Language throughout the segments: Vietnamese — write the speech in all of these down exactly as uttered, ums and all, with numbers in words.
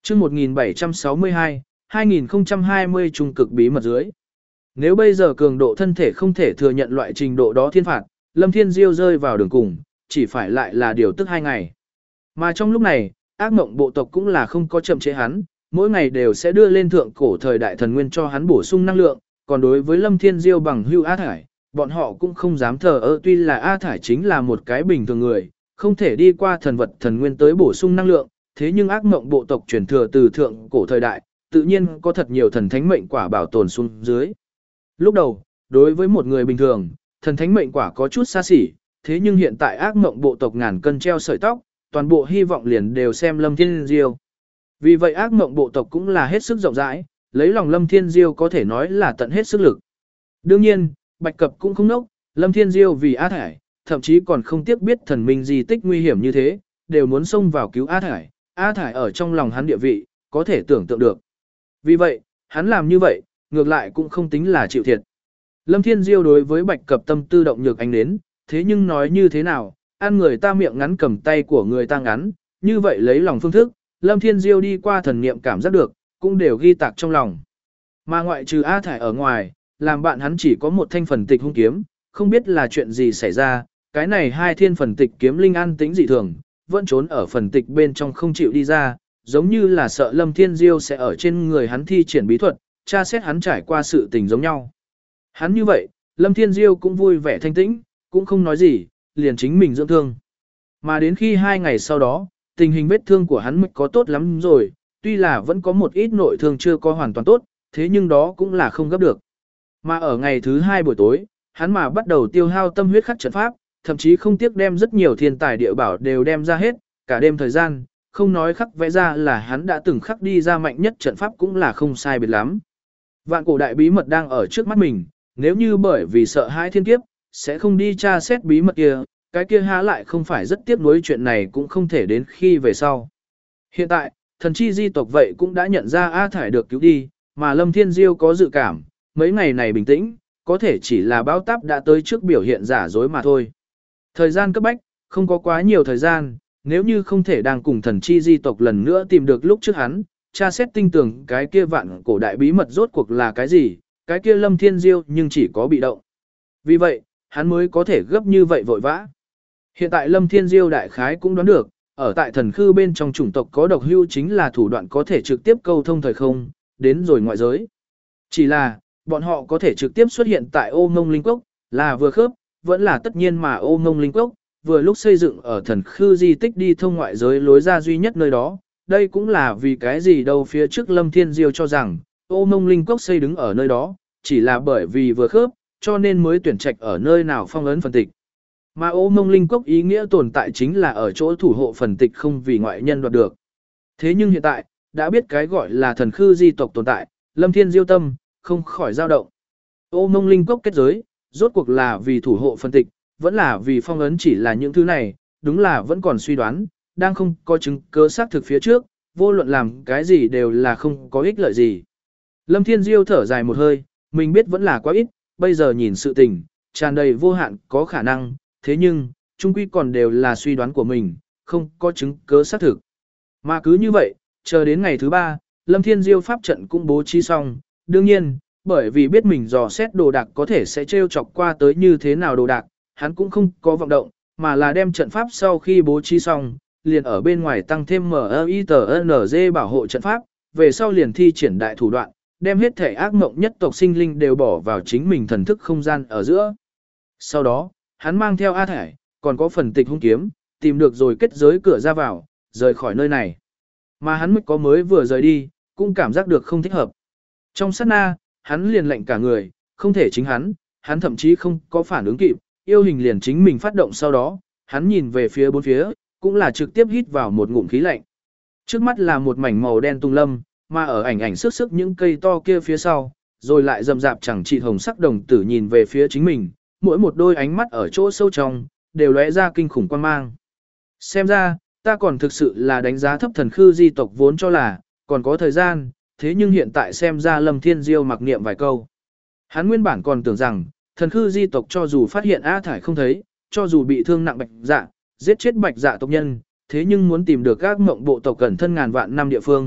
chương một nghìn bảy trăm sáu mươi hai, hai nghìn không trăm hai mươi trung cực bí mật dưới. Nếu bây giờ cường độ thân thể không thể thừa nhận loại trình độ đó thiên phạt, Lâm Thiên Diêu rơi vào đường cùng, chỉ phải lại là điều tức hai ngày. Mà trong lúc này, ác mộng bộ tộc cũng là không có chậm chế hắn, mỗi ngày đều sẽ đưa lên thượng cổ thời đại thần nguyên cho hắn bổ sung năng lượng, còn đối với Lâm Thiên Diêu bằng hưu A Thải, bọn họ cũng không dám thờ ơ, tuy là A Thải chính là một cái bình thường người, không thể đi qua thần vật thần nguyên tới bổ sung năng lượng, thế nhưng ác mộng bộ tộc truyền thừa từ thượng cổ thời đại, tự nhiên có thật nhiều thần thánh mệnh quả bảo tồn xuống dưới. Lúc đầu, đối với một người bình thường, thần thánh mệnh quả có chút xa xỉ, thế nhưng hiện tại ác mộng bộ tộc ngàn cân treo sợi tóc, toàn bộ hy vọng liền đều xem Lâm Thiên Diêu. Vì vậy ác mộng bộ tộc cũng là hết sức rộng rãi, lấy lòng Lâm Thiên Diêu có thể nói là tận hết sức lực. Đương nhiên, Bạch Cập cũng không nốc, Lâm Thiên Diêu vì A Thải, thậm chí còn không tiếc biết thần minh di tích nguy hiểm như thế, đều muốn xông vào cứu A Thải. A Thải ở trong lòng hắn địa vị, có thể tưởng tượng được. Vì vậy, hắn làm như vậy, ngược lại cũng không tính là chịu thiệt. Lâm Thiên Diêu đối với Bạch Cập tâm tư động nhược ánh đến, thế nhưng nói như thế nào, ăn người ta miệng ngắn cầm tay của người ta ngắn, như vậy lấy lòng phương thức, Lâm Thiên Diêu đi qua thần niệm cảm giác được, cũng đều ghi tạc trong lòng. Mà ngoại trừ A Thải ở ngoài, làm bạn hắn chỉ có một thanh phần tịch hung kiếm, không biết là chuyện gì xảy ra, cái này hai thiên phần tịch kiếm linh an tĩnh dị thường, vẫn trốn ở phần tịch bên trong không chịu đi ra, giống như là sợ Lâm Thiên Diêu sẽ ở trên người hắn thi triển bí thuật, tra xét hắn trải qua sự tình giống nhau. Hắn như vậy, Lâm Thiên Diêu cũng vui vẻ thanh tĩnh, cũng không nói gì, liền chính mình dưỡng thương. Mà đến khi hai ngày sau đó, tình hình vết thương của hắn mới có tốt lắm rồi, tuy là vẫn có một ít nội thương chưa có hoàn toàn tốt, thế nhưng đó cũng là không gấp được. Mà ở ngày thứ hai buổi tối, hắn mà bắt đầu tiêu hao tâm huyết khắc trận pháp, thậm chí không tiếc đem rất nhiều thiên tài địa bảo đều đem ra hết, cả đêm thời gian, không nói khắc vẽ ra là hắn đã từng khắc đi ra mạnh nhất trận pháp cũng là không sai biệt lắm. Vạn cổ đại bí mật đang ở trước mắt mình, nếu như bởi vì sợ hãi thiên kiếp, sẽ không đi tra xét bí mật kia, cái kia há lại không phải rất tiếc nuối, chuyện này cũng không thể đến khi về sau. Hiện tại, thần chi di tộc vậy cũng đã nhận ra A Thải được cứu đi, mà Lâm Thiên Diêu có dự cảm, mấy ngày này bình tĩnh, có thể chỉ là báo táp đã tới trước biểu hiện giả dối mà thôi. Thời gian cấp bách, không có quá nhiều thời gian, nếu như không thể đang cùng thần chi di tộc lần nữa tìm được lúc trước hắn, tra xét tinh tường cái kia vạn cổ đại bí mật rốt cuộc là cái gì, cái kia Lâm Thiên Diêu nhưng chỉ có bị động. Vì vậy, hắn mới có thể gấp như vậy vội vã. Hiện tại Lâm Thiên Diêu đại khái cũng đoán được, ở tại thần khư bên trong chủng tộc có độc hưu chính là thủ đoạn có thể trực tiếp câu thông thời không, đến rồi ngoại giới. Chỉ là, bọn họ có thể trực tiếp xuất hiện tại ô ngông linh cốc, là vừa khớp, vẫn là tất nhiên mà ô ngông linh cốc, vừa lúc xây dựng ở thần khư di tích đi thông ngoại giới lối ra duy nhất nơi đó. Đây cũng là vì cái gì đâu phía trước Lâm Thiên Diêu cho rằng, ô ngông linh cốc xây đứng ở nơi đó, chỉ là bởi vì vừa khớp, cho nên mới tuyển trạch ở nơi nào phong ấn phần tịch. Mà ô mông linh cốc ý nghĩa tồn tại chính là ở chỗ thủ hộ phần tịch không vì ngoại nhân đoạt được. Thế nhưng hiện tại, đã biết cái gọi là thần khư di tộc tồn tại, Lâm Thiên Diêu tâm, không khỏi dao động. Ô mông linh cốc kết giới, rốt cuộc là vì thủ hộ phần tịch, vẫn là vì phong ấn, chỉ là những thứ này, đúng là vẫn còn suy đoán, đang không có chứng cứ xác thực phía trước, vô luận làm cái gì đều là không có ích lợi gì. Lâm Thiên Diêu thở dài một hơi, mình biết vẫn là quá ít, bây giờ nhìn sự tình, tràn đầy vô hạn có khả năng, thế nhưng, chung quy còn đều là suy đoán của mình, không có chứng cứ xác thực. Mà cứ như vậy, chờ đến ngày thứ ba, Lâm Thiên Diêu pháp trận cũng bố trí xong, đương nhiên, bởi vì biết mình dò xét đồ đạc có thể sẽ trêu chọc qua tới như thế nào đồ đạc, hắn cũng không có vọng động, mà là đem trận pháp sau khi bố trí xong, liền ở bên ngoài tăng thêm em i tê en giê bảo hộ trận pháp, về sau liền thi triển đại thủ đoạn, đem hết thể ác mộng nhất tộc sinh linh đều bỏ vào chính mình thần thức không gian ở giữa. Sau đó, hắn mang theo A Thải, còn có phần tịch hung kiếm, tìm được rồi kết giới cửa ra vào, rời khỏi nơi này. Mà hắn mới có mới vừa rời đi, cũng cảm giác được không thích hợp. Trong sát na, hắn liền lạnh cả người, không thể chính hắn, hắn thậm chí không có phản ứng kịp, yêu hình liền chính mình phát động sau đó, hắn nhìn về phía bốn phía, cũng là trực tiếp hít vào một ngụm khí lạnh. Trước mắt là một mảnh màu đen tung lâm, mà ở ảnh ảnh sức sức những cây to kia phía sau, rồi lại rầm rạp chẳng trị hồng sắc đồng tử nhìn về phía chính mình, mỗi một đôi ánh mắt ở chỗ sâu trong, đều lóe ra kinh khủng quan mang. Xem ra, ta còn thực sự là đánh giá thấp thần khư di tộc vốn cho là, còn có thời gian, thế nhưng hiện tại xem ra Lâm Thiên Diêu mặc niệm vài câu. Hắn nguyên bản còn tưởng rằng, thần khư di tộc cho dù phát hiện A Thải không thấy, cho dù bị thương nặng bạch dạ, giết chết bạch dạ tộc nhân, thế nhưng muốn tìm được các mộng bộ tộc cẩn thân ngàn vạn năm địa phương,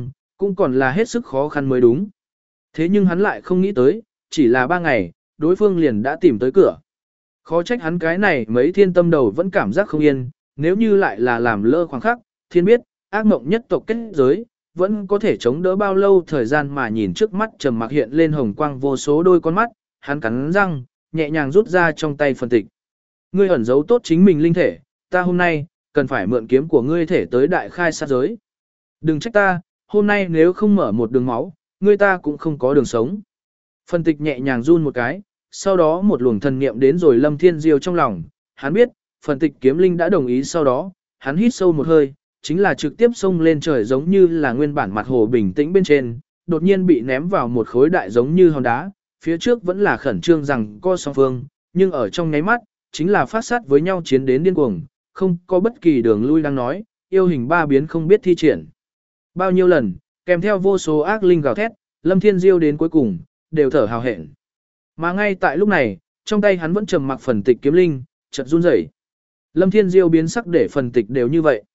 cũng còn là hết sức khó khăn mới đúng. Thế nhưng hắn lại không nghĩ tới, chỉ là ba ngày, đối phương liền đã tìm tới cửa. Khó trách hắn cái này mấy thiên tâm đầu vẫn cảm giác không yên, nếu như lại là làm lơ khoảng khắc, thiên biết, ác mộng nhất tộc kết giới, vẫn có thể chống đỡ bao lâu thời gian mà nhìn trước mắt trầm mặc hiện lên hồng quang vô số đôi con mắt, hắn cắn răng, nhẹ nhàng rút ra trong tay phần tịch. Ngươi ẩn giấu tốt chính mình linh thể, ta hôm nay, cần phải mượn kiếm của ngươi thể tới đại khai sát giới. Đừng trách ta, hôm nay nếu không mở một đường máu, ngươi ta cũng không có đường sống. Phần tịch nhẹ nhàng run một cái, sau đó một luồng thần niệm đến rồi Lâm Thiên Diêu trong lòng, hắn biết, phần tịch kiếm linh đã đồng ý sau đó, hắn hít sâu một hơi, chính là trực tiếp xông lên trời giống như là nguyên bản mặt hồ bình tĩnh bên trên, đột nhiên bị ném vào một khối đại giống như hòn đá, phía trước vẫn là khẩn trương rằng co song phương, nhưng ở trong nháy mắt, chính là phát sát với nhau chiến đến điên cuồng, không có bất kỳ đường lui đang nói, yêu hình ba biến không biết thi triển. Bao nhiêu lần, kèm theo vô số ác linh gào thét, Lâm Thiên Diêu đến cuối cùng, đều thở hào hẹn. Mà ngay tại lúc này, trong tay hắn vẫn trầm mặc phần tịch kiếm linh, chợt run rẩy. Lâm Thiên Diêu biến sắc để phần tịch đều như vậy.